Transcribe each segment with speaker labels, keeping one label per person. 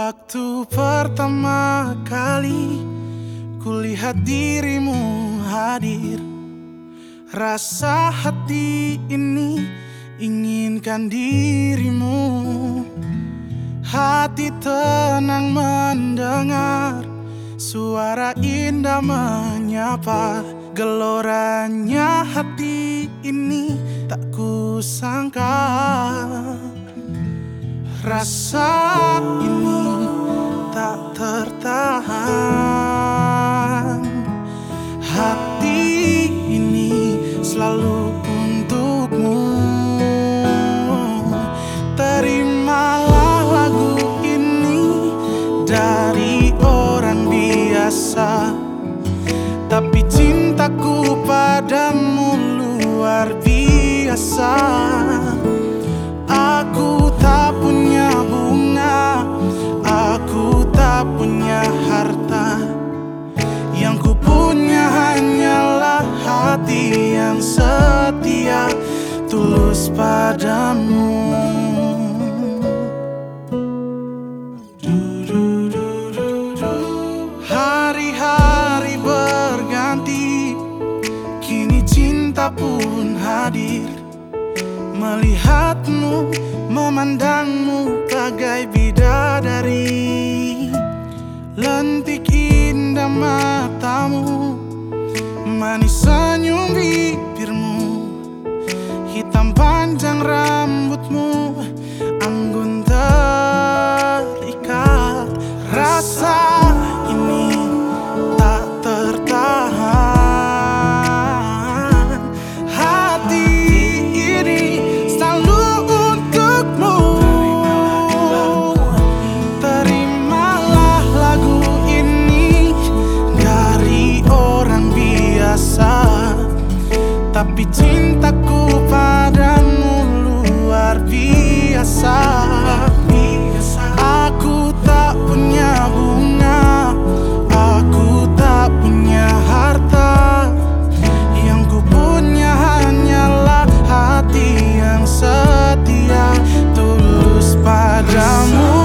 Speaker 1: Waktu pertama kali kulihat dirimu hadir, rasa hati ini inginkan dirimu. Hati tenang mendengar suara indah menyapa. Geloranya hati ini tak kusangka. Rasa ini tak tertahan. Hati ini selalu untukmu. Terimalah lagu ini dari orang biasa, tapi cintaku padamu luar biasa. Aku tak punya bunga, aku tak punya harta. Yang ku punya hanyalah hati yang setia, tulus padamu. Hari-hari berganti, kini cinta pun hadir. Melihatmu, memandangmu bagai bidadari. Lentik indah matamu, manis senyum bibirmu, hitam panjang rambutmu, anggun terikat. Rasa ini tak tertahan. Hati ini selalu untukmu. Terimalah lagu ini dari orang biasa, tapi cintaku padamu luar biasa. Aku tak punya bunga, aku tak punya harta. Yang ku punya hanyalah hati yang setia, tulus padamu.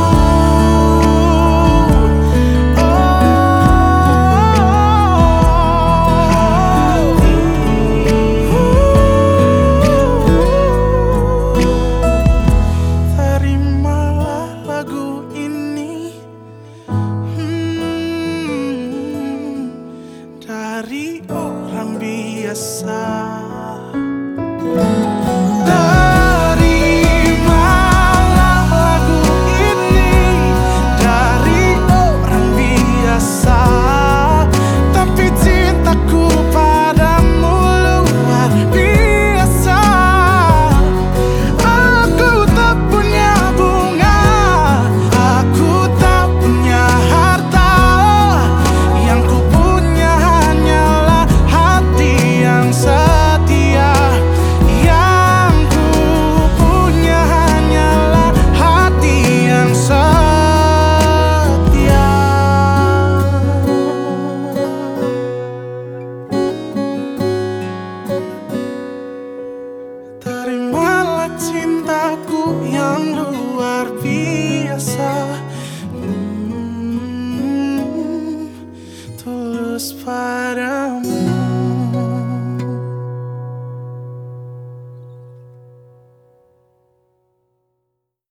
Speaker 1: Dari orang biasa. Terimalah lagu ini dari orang biasa, tapi cintaku padamu luar biasa. Aku tak punya bunga, aku tak punya harta. Yang ku punya hanyalah hati yang setia. Yang ku punya hanyalah hati yang setia. Terimalah cintaku yang luar biasa, tulus padamu.